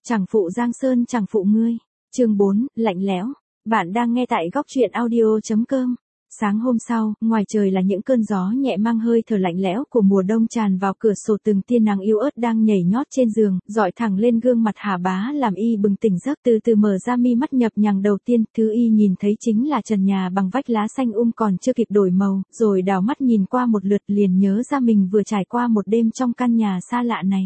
Chẳng phụ Giang Sơn chẳng phụ ngươi. Chương 4, lạnh lẽo. Bạn đang nghe tại góc truyện audio.com. Sáng hôm sau, ngoài trời là những cơn gió nhẹ mang hơi thở lạnh lẽo của mùa đông tràn vào cửa sổ, từng tia nắng yếu ớt đang nhảy nhót trên giường, dọi thẳng lên gương mặt Hà Bá làm y bừng tỉnh giấc. Từ từ mở ra mi mắt nhập nhằng, đầu tiên thứ y nhìn thấy chính là trần nhà bằng vách lá xanh còn chưa kịp đổi màu, rồi đảo mắt nhìn qua một lượt liền nhớ ra mình vừa trải qua một đêm trong căn nhà xa lạ này.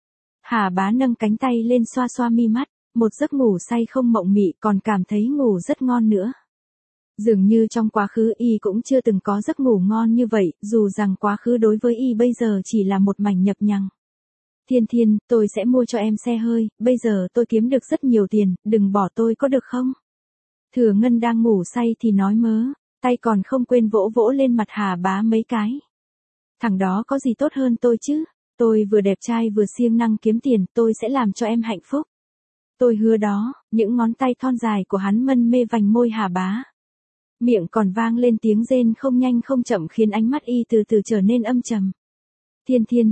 Hà Bá nâng cánh tay lên xoa xoa mi mắt, một giấc ngủ say không mộng mị, còn cảm thấy ngủ rất ngon nữa. Dường như trong quá khứ y cũng chưa từng có giấc ngủ ngon như vậy, dù rằng quá khứ đối với y bây giờ chỉ là một mảnh nhập nhằng. Thiên Thiên, tôi sẽ mua cho em xe hơi, bây giờ tôi kiếm được rất nhiều tiền, đừng bỏ tôi có được không? Thừa Ngân đang ngủ say thì nói mớ, tay còn không quên vỗ vỗ lên mặt Hà Bá mấy cái. Thằng đó có gì tốt hơn tôi chứ? Tôi vừa đẹp trai vừa siêng năng kiếm tiền, tôi sẽ làm cho em hạnh phúc. Tôi hứa đó. Những ngón tay thon dài của hắn mân mê vành môi Hà Bá. Miệng còn vang lên tiếng rên không nhanh không chậm khiến ánh mắt y từ từ trở nên âm trầm. Thiên Thiên,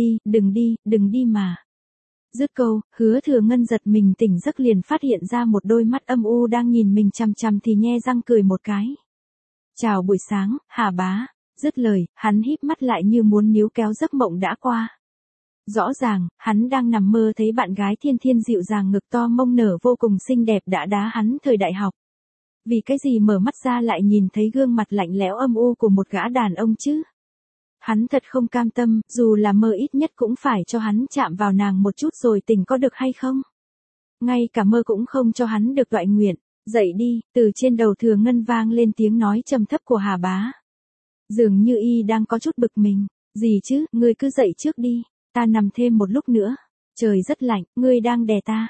đừng đi mà. Dứt câu, Hứa Thừa Ngân giật mình tỉnh giấc, liền phát hiện ra một đôi mắt âm u đang nhìn mình chằm chằm thì nhe răng cười một cái. Chào buổi sáng, Hà Bá. Dứt lời, hắn híp mắt lại như muốn níu kéo giấc mộng đã qua. Rõ ràng, hắn đang nằm mơ thấy bạn gái Thiên Thiên dịu dàng ngực to mông nở vô cùng xinh đẹp đã đá hắn thời đại học. Vì cái gì mở mắt ra lại nhìn thấy gương mặt lạnh lẽo âm u của một gã đàn ông chứ? Hắn thật không cam tâm, dù là mơ ít nhất cũng phải cho hắn chạm vào nàng một chút rồi tỉnh có được hay không? Ngay cả mơ cũng không cho hắn được toại nguyện. Dậy đi. Từ trên đầu Thừa Ngân vang lên tiếng nói trầm thấp của Hà Bá. Dường như y đang có chút bực mình. Gì chứ, ngươi cứ dậy trước đi. Ta nằm thêm một lúc nữa. Trời rất lạnh, ngươi đang đè ta.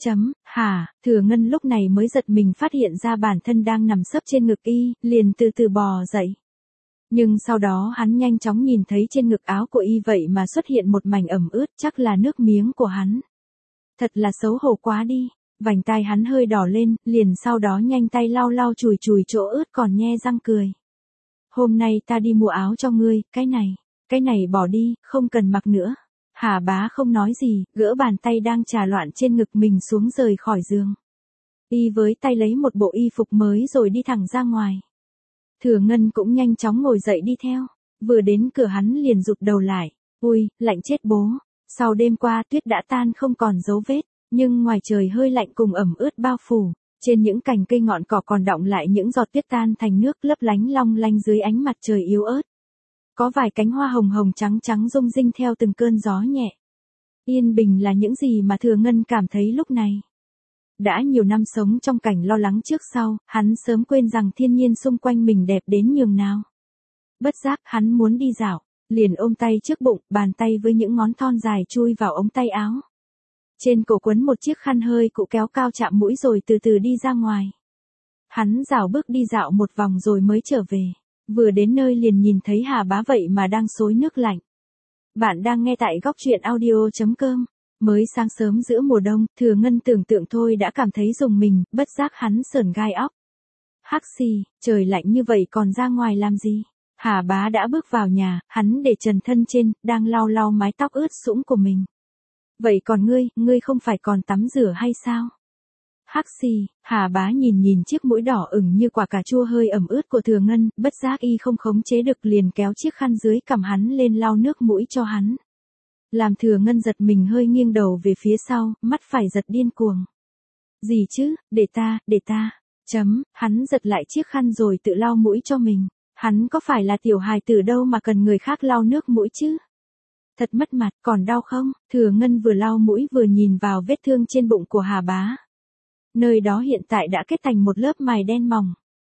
Hả? Thừa Ngân lúc này mới giật mình phát hiện ra bản thân đang nằm sấp trên ngực y, liền từ từ bò dậy. Nhưng sau đó hắn nhanh chóng nhìn thấy trên ngực áo của y vậy mà xuất hiện một mảnh ẩm ướt, chắc là nước miếng của hắn. Thật là xấu hổ quá đi. Vành tai hắn hơi đỏ lên, liền sau đó nhanh tay lau lau chùi chùi chỗ ướt còn nhe răng cười. Hôm nay ta đi mua áo cho ngươi, cái này bỏ đi, không cần mặc nữa. Hà Bá không nói gì, gỡ bàn tay đang trà loạn trên ngực mình xuống rời khỏi giường. Y với tay lấy một bộ y phục mới rồi đi thẳng ra ngoài. Thừa Ngân cũng nhanh chóng ngồi dậy đi theo. Vừa đến cửa hắn liền rụt đầu lại. Ui, lạnh chết bố. Sau đêm qua tuyết đã tan không còn dấu vết, nhưng ngoài trời hơi lạnh cùng ẩm ướt bao phủ. Trên những cành cây ngọn cỏ còn đọng lại những giọt tuyết tan thành nước lấp lánh long lanh dưới ánh mặt trời yếu ớt. Có vài cánh hoa hồng hồng trắng trắng rung rinh theo từng cơn gió nhẹ. Yên bình là những gì mà Thừa Ngân cảm thấy lúc này. Đã nhiều năm sống trong cảnh lo lắng trước sau, hắn sớm quên rằng thiên nhiên xung quanh mình đẹp đến nhường nào. Bất giác hắn muốn đi dạo, liền ôm tay trước bụng, bàn tay với những ngón thon dài chui vào ống tay áo. Trên cổ quấn một chiếc khăn hơi cụ kéo cao chạm mũi rồi từ từ đi ra ngoài. Hắn rảo bước đi dạo một vòng rồi mới trở về. Vừa đến nơi liền nhìn thấy Hà Bá vậy mà đang xối nước lạnh. Bạn đang nghe tại góc truyện audio.com. Mới sáng sớm giữa mùa đông, Thừa Ngân tưởng tượng thôi đã cảm thấy rùng mình, bất giác hắn sởn gai óc. Hắc xì, trời lạnh như vậy còn ra ngoài làm gì? Hà Bá đã bước vào nhà, hắn để trần thân trên, đang lau lau mái tóc ướt sũng của mình. Vậy còn ngươi không phải còn tắm rửa hay sao? Hắc xì, Hà Bá nhìn chiếc mũi đỏ ửng như quả cà chua hơi ẩm ướt của Thừa Ngân, bất giác y không khống chế được liền kéo chiếc khăn dưới cằm hắn lên lau nước mũi cho hắn. Làm Thừa Ngân giật mình hơi nghiêng đầu về phía sau, mắt phải giật điên cuồng. Gì chứ, để ta. Hắn giật lại chiếc khăn rồi tự lau mũi cho mình. Hắn có phải là tiểu hài tử đâu mà cần người khác lau nước mũi chứ? Thật mất mặt, còn đau không? Thừa Ngân vừa lau mũi vừa nhìn vào vết thương trên bụng của Hà Bá. Nơi đó hiện tại đã kết thành một lớp mài đen mỏng.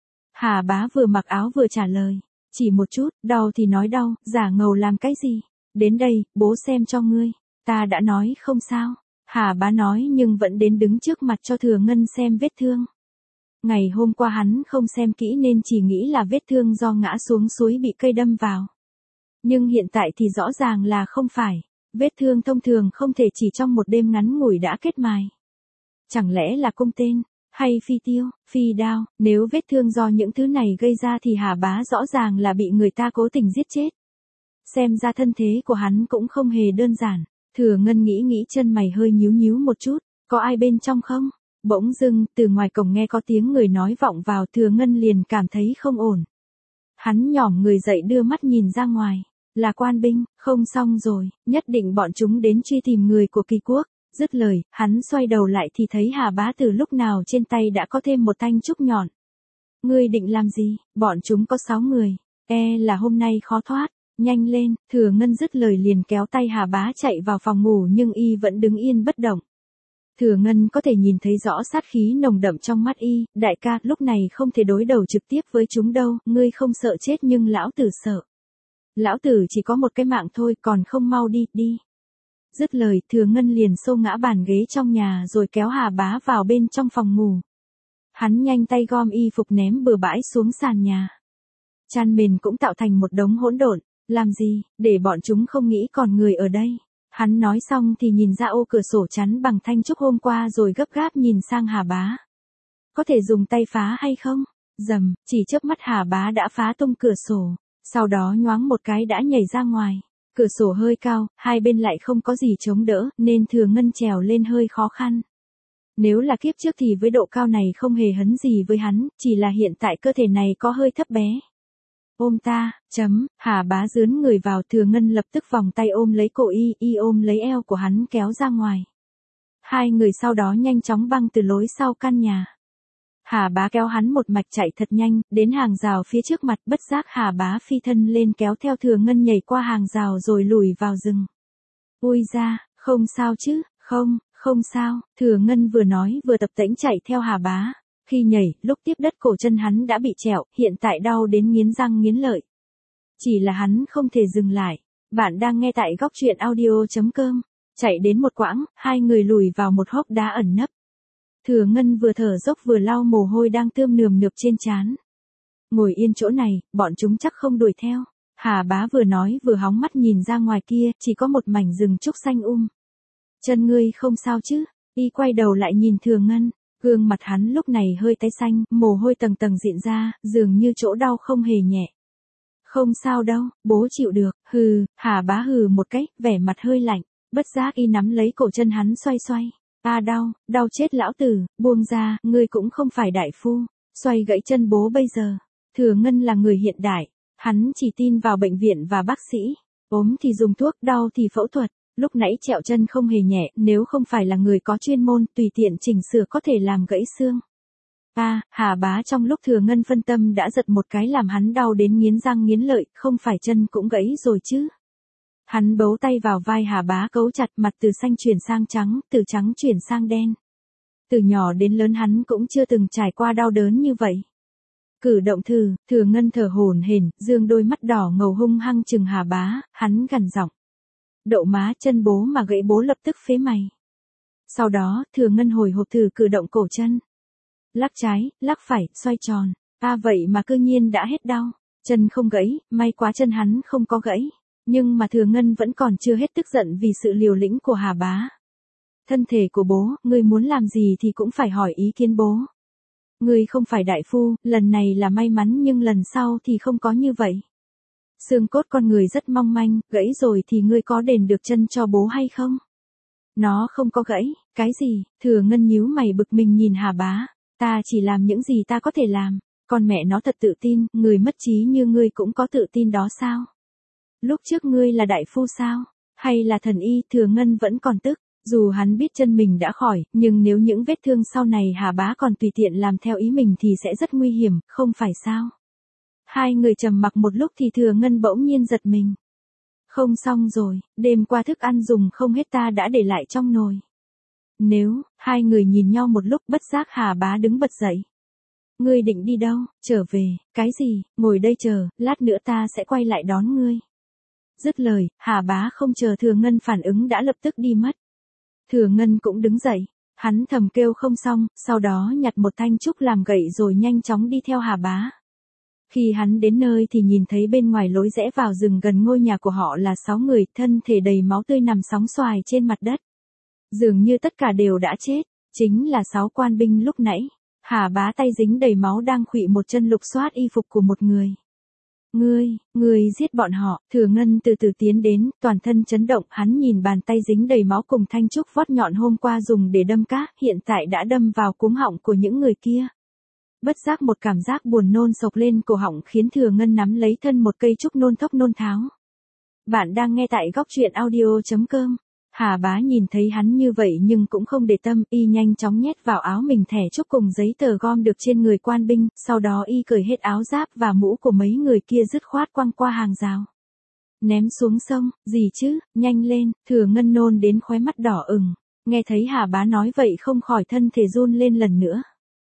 Hà Bá vừa mặc áo vừa trả lời. Chỉ một chút, đau thì nói đau, giả ngầu làm cái gì? Đến đây, bố xem cho ngươi. Ta đã nói không sao. Hà Bá nói nhưng vẫn đến đứng trước mặt cho Thừa Ngân xem vết thương. Ngày hôm qua hắn không xem kỹ nên chỉ nghĩ là vết thương do ngã xuống suối bị cây đâm vào. Nhưng hiện tại thì rõ ràng là không phải. Vết thương thông thường không thể chỉ trong một đêm ngắn ngủi đã kết mài. Chẳng lẽ là cung tên, hay phi tiêu, phi đao? Nếu vết thương do những thứ này gây ra thì Hà Bá rõ ràng là bị người ta cố tình giết chết. Xem ra thân thế của hắn cũng không hề đơn giản. Thừa Ngân nghĩ chân mày hơi nhíu nhíu một chút. Có ai bên trong không? Bỗng dưng, từ ngoài cổng nghe có tiếng người nói vọng vào, Thừa Ngân liền cảm thấy không ổn. Hắn nhỏm người dậy đưa mắt nhìn ra ngoài. Là quan binh, không xong rồi, nhất định bọn chúng đến truy tìm người của Kỳ Quốc. Dứt lời, hắn xoay đầu lại thì thấy Hà Bá từ lúc nào trên tay đã có thêm một thanh trúc nhọn. Ngươi định làm gì? Bọn chúng có 6 người. Là hôm nay khó thoát. Nhanh lên, Thừa Ngân dứt lời liền kéo tay Hà Bá chạy vào phòng ngủ nhưng y vẫn đứng yên bất động. Thừa Ngân có thể nhìn thấy rõ sát khí nồng đậm trong mắt y, đại ca, lúc này không thể đối đầu trực tiếp với chúng đâu, ngươi không sợ chết nhưng lão tử sợ. Lão tử chỉ có một cái mạng thôi, còn không mau đi, đi. Dứt lời, Thừa Ngân liền xô ngã bàn ghế trong nhà rồi kéo Hà Bá vào bên trong phòng ngủ. Hắn nhanh tay gom y phục ném bừa bãi xuống sàn nhà. Chăn mền cũng tạo thành một đống hỗn độn, làm gì, để bọn chúng không nghĩ còn người ở đây. Hắn nói xong thì nhìn ra ô cửa sổ chắn bằng thanh trúc hôm qua rồi gấp gáp nhìn sang Hà Bá. Có thể dùng tay phá hay không? Rầm, chỉ chớp mắt Hà Bá đã phá tung cửa sổ, sau đó nhoáng một cái đã nhảy ra ngoài. Cửa sổ hơi cao, hai bên lại không có gì chống đỡ, nên Thừa Ngân trèo lên hơi khó khăn. Nếu là kiếp trước thì với độ cao này không hề hấn gì với hắn, chỉ là hiện tại cơ thể này có hơi thấp bé. Ôm ta, Hà Bá dướn người vào, Thừa Ngân lập tức vòng tay ôm lấy cổ y ôm lấy eo của hắn kéo ra ngoài. Hai người sau đó nhanh chóng băng từ lối sau căn nhà. Hà Bá kéo hắn một mạch chạy thật nhanh, đến hàng rào phía trước mặt, bất giác Hà Bá phi thân lên kéo theo Thừa Ngân nhảy qua hàng rào rồi lùi vào rừng. Ui ra, không sao chứ, không sao, Thừa Ngân vừa nói vừa tập tễnh chạy theo Hà Bá. Khi nhảy, lúc tiếp đất cổ chân hắn đã bị trẹo, hiện tại đau đến nghiến răng nghiến lợi. Chỉ là hắn không thể dừng lại. Bạn đang nghe tại góc truyện audio.com. Chạy đến một quãng, hai người lùi vào một hốc đá ẩn nấp. Thừa Ngân vừa thở dốc vừa lau mồ hôi đang tươm nườm nượp trên trán. Ngồi yên chỗ này, bọn chúng chắc không đuổi theo. Hà Bá vừa nói vừa hóng mắt nhìn ra ngoài kia, chỉ có một mảnh rừng trúc xanh Chân ngươi không sao chứ? Y quay đầu lại nhìn Thừa Ngân. Gương mặt hắn lúc này hơi tái xanh, mồ hôi tầng tầng rịn ra, dường như chỗ đau không hề nhẹ. Không sao đâu, bố chịu được, Hà Bá hừ một cái, vẻ mặt hơi lạnh, bất giác y nắm lấy cổ chân hắn xoay xoay. Đau chết lão tử, buông ra, ngươi cũng không phải đại phu, xoay gãy chân bố bây giờ. Thừa Ngân là người hiện đại, hắn chỉ tin vào bệnh viện và bác sĩ, ốm thì dùng thuốc, đau thì phẫu thuật. Lúc nãy trẹo chân không hề nhẹ, nếu không phải là người có chuyên môn, tùy tiện chỉnh sửa có thể làm gãy xương. Hà Bá trong lúc Thừa Ngân phân tâm đã giật một cái làm hắn đau đến nghiến răng nghiến lợi, không phải chân cũng gãy rồi chứ. Hắn bấu tay vào vai Hà Bá cấu chặt, mặt từ xanh chuyển sang trắng, từ trắng chuyển sang đen. Từ nhỏ đến lớn hắn cũng chưa từng trải qua đau đớn như vậy. Cử động Thừa Ngân thở hổn hển, dương đôi mắt đỏ ngầu hung hăng chừng Hà Bá, hắn gằn giọng. Đậu má, chân bố mà gãy bố lập tức phế mày. Sau đó, Thừa Ngân hồi hộp thử cử động cổ chân. Lắc trái, lắc phải, xoay tròn. Vậy mà cư nhiên đã hết đau. Chân không gãy, may quá chân hắn không có gãy. Nhưng mà Thừa Ngân vẫn còn chưa hết tức giận vì sự liều lĩnh của Hà Bá. Thân thể của bố, ngươi muốn làm gì thì cũng phải hỏi ý kiến bố. Ngươi không phải đại phu, lần này là may mắn nhưng lần sau thì không có như vậy. Xương cốt con người rất mong manh, gãy rồi thì ngươi có đền được chân cho bố hay không? Nó không có gãy, cái gì? Thừa Ngân nhíu mày bực mình nhìn Hà Bá. Ta chỉ làm những gì ta có thể làm. Con mẹ nó thật tự tin, người mất trí như ngươi cũng có tự tin đó sao? Lúc trước ngươi là đại phu sao? Hay là thần y? Thừa Ngân vẫn còn tức. Dù hắn biết chân mình đã khỏi, nhưng nếu những vết thương sau này Hà Bá còn tùy tiện làm theo ý mình thì sẽ rất nguy hiểm, không phải sao? Hai người trầm mặc một lúc thì Thừa Ngân bỗng nhiên giật mình. Không xong rồi, đêm qua thức ăn dùng không hết ta đã để lại trong nồi. Hai người nhìn nhau một lúc bất giác Hà Bá đứng bật dậy. Ngươi định đi đâu? Trở về, cái gì? Ngồi đây chờ, lát nữa ta sẽ quay lại đón ngươi. Dứt lời, Hà Bá không chờ Thừa Ngân phản ứng đã lập tức đi mất. Thừa Ngân cũng đứng dậy, hắn thầm kêu không xong, sau đó nhặt một thanh trúc làm gậy rồi nhanh chóng đi theo Hà Bá. Khi hắn đến nơi thì nhìn thấy bên ngoài lối rẽ vào rừng gần ngôi nhà của họ là 6 người, thân thể đầy máu tươi nằm sóng xoài trên mặt đất. Dường như tất cả đều đã chết, chính là 6 quan binh lúc nãy. Hà Bá tay dính đầy máu đang khuỵu một chân lục soát y phục của một người. Ngươi giết bọn họ. Thừa Ngân từ từ tiến đến, toàn thân chấn động, hắn nhìn bàn tay dính đầy máu cùng thanh trúc vót nhọn hôm qua dùng để đâm cá, hiện tại đã đâm vào cuống họng của những người kia. Bất giác một cảm giác buồn nôn sộc lên cổ họng khiến Thừa Ngân nắm lấy thân một cây trúc nôn thốc nôn tháo. Bạn đang nghe tại góc truyện audio.com. Hà Bá nhìn thấy hắn như vậy nhưng cũng không để tâm, y nhanh chóng nhét vào áo mình thẻ trúc cùng giấy tờ gom được trên người quan binh, sau đó y cởi hết áo giáp và mũ của mấy người kia dứt khoát quăng qua hàng rào. Ném xuống sông, gì chứ, nhanh lên. Thừa Ngân nôn đến khóe mắt đỏ ửng, nghe thấy Hà Bá nói vậy không khỏi thân thể run lên lần nữa.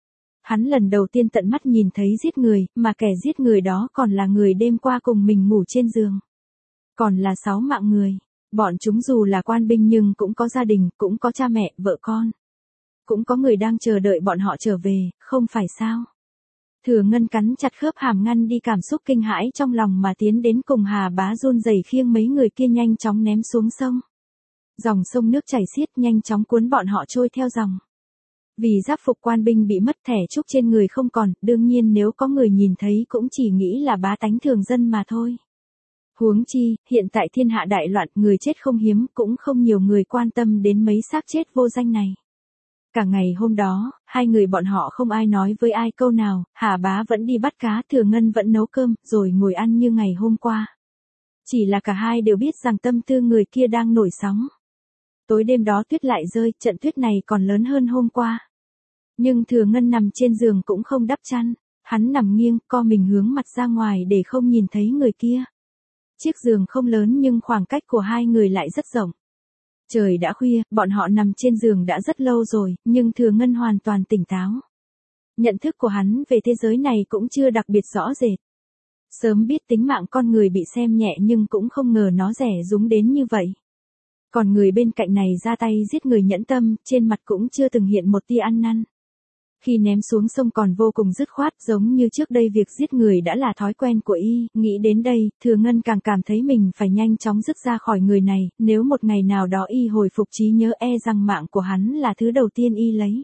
Hắn lần đầu tiên tận mắt nhìn thấy giết người, mà kẻ giết người đó còn là người đêm qua cùng mình ngủ trên giường. Còn là 6 mạng người. Bọn chúng dù là quan binh nhưng cũng có gia đình, cũng có cha mẹ, vợ con. Cũng có người đang chờ đợi bọn họ trở về, không phải sao? Thừa Ngân cắn chặt khớp hàm ngăn đi cảm xúc kinh hãi trong lòng mà tiến đến cùng Hà Bá run rẩy khiêng mấy người kia nhanh chóng ném xuống sông. Dòng sông nước chảy xiết nhanh chóng cuốn bọn họ trôi theo dòng. Vì giáp phục quan binh bị mất thẻ trúc trên người không còn, đương nhiên nếu có người nhìn thấy cũng chỉ nghĩ là bá tánh thường dân mà thôi. Huống chi, hiện tại thiên hạ đại loạn, người chết không hiếm, cũng không nhiều người quan tâm đến mấy xác chết vô danh này. Cả ngày hôm đó, hai người bọn họ không ai nói với ai câu nào, Hà Bá vẫn đi bắt cá, Thừa Ngân vẫn nấu cơm, rồi ngồi ăn như ngày hôm qua. Chỉ là cả hai đều biết rằng tâm tư người kia đang nổi sóng. Tối đêm đó tuyết lại rơi, trận tuyết này còn lớn hơn hôm qua. Nhưng Thừa Ngân nằm trên giường cũng không đắp chăn, hắn nằm nghiêng, co mình hướng mặt ra ngoài để không nhìn thấy người kia. Chiếc giường không lớn nhưng khoảng cách của hai người lại rất rộng. Trời đã khuya, bọn họ nằm trên giường đã rất lâu rồi, nhưng Thừa Ngân hoàn toàn tỉnh táo. Nhận thức của hắn về thế giới này cũng chưa đặc biệt rõ rệt. Sớm biết tính mạng con người bị xem nhẹ nhưng cũng không ngờ nó rẻ rúng đến như vậy. Còn người bên cạnh này ra tay giết người nhẫn tâm, trên mặt cũng chưa từng hiện một tia ăn năn. Khi ném xuống sông còn vô cùng dứt khoát, giống như trước đây việc giết người đã là thói quen của y, nghĩ đến đây, Thừa Ngân càng cảm thấy mình phải nhanh chóng dứt ra khỏi người này, nếu một ngày nào đó y hồi phục trí nhớ e rằng mạng của hắn là thứ đầu tiên y lấy.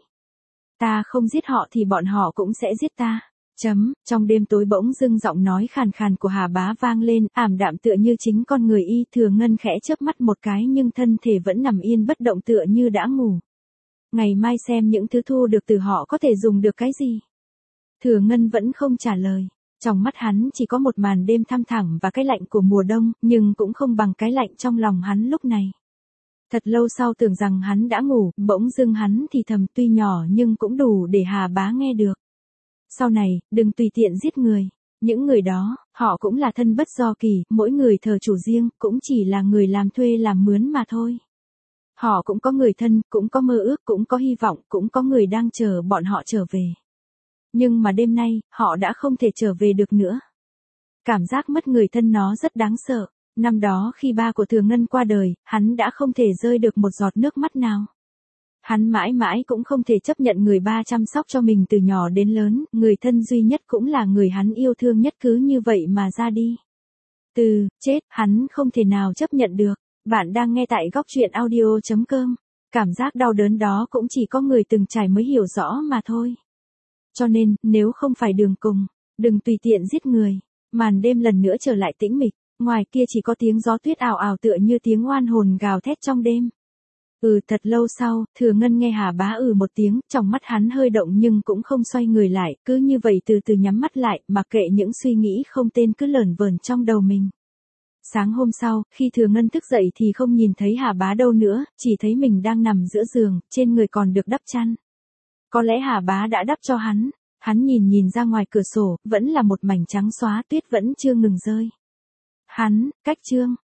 Ta không giết họ thì bọn họ cũng sẽ giết ta. Trong đêm tối bỗng dưng giọng nói khàn khàn của Hà Bá vang lên, ảm đạm tựa như chính con người y. Thừa Ngân khẽ chớp mắt một cái nhưng thân thể vẫn nằm yên bất động tựa như đã ngủ. Ngày mai xem những thứ thu được từ họ có thể dùng được cái gì. Thừa Ngân vẫn không trả lời. Trong mắt hắn chỉ có một màn đêm thăm thẳm và cái lạnh của mùa đông, nhưng cũng không bằng cái lạnh trong lòng hắn lúc này. Thật lâu sau tưởng rằng hắn đã ngủ, bỗng dưng hắn thì thầm tuy nhỏ nhưng cũng đủ để Hà Bá nghe được. Sau này, đừng tùy tiện giết người. Những người đó, họ cũng là thân bất do kỳ, mỗi người thờ chủ riêng, cũng chỉ là người làm thuê làm mướn mà thôi. Họ cũng có người thân, cũng có mơ ước, cũng có hy vọng, cũng có người đang chờ bọn họ trở về. Nhưng mà đêm nay, họ đã không thể trở về được nữa. Cảm giác mất người thân nó rất đáng sợ. Năm đó khi ba của Thừa Ngân qua đời, hắn đã không thể rơi được một giọt nước mắt nào. Hắn mãi mãi cũng không thể chấp nhận người ba chăm sóc cho mình từ nhỏ đến lớn, người thân duy nhất cũng là người hắn yêu thương nhất cứ như vậy mà ra đi. Chết, hắn không thể nào chấp nhận được. Bạn đang nghe tại góc truyện audio.com. Cảm giác đau đớn đó cũng chỉ có người từng trải mới hiểu rõ mà thôi. Cho nên, nếu không phải đường cùng, đừng tùy tiện giết người. Màn đêm lần nữa trở lại tĩnh mịch, ngoài kia chỉ có tiếng gió tuyết ào ào tựa như tiếng oan hồn gào thét trong đêm. Thật lâu sau, Thừa Ngân nghe Hà Bá một tiếng, trong mắt hắn hơi động nhưng cũng không xoay người lại, cứ như vậy từ từ nhắm mắt lại, mặc kệ những suy nghĩ không tên cứ lởn vởn trong đầu mình. Sáng hôm sau, khi Thừa Ngân thức dậy thì không nhìn thấy Hà Bá đâu nữa, chỉ thấy mình đang nằm giữa giường, trên người còn được đắp chăn. Có lẽ Hà Bá đã đắp cho hắn nhìn ra ngoài cửa sổ, vẫn là một mảnh trắng xóa, tuyết vẫn chưa ngừng rơi. Cách Trương,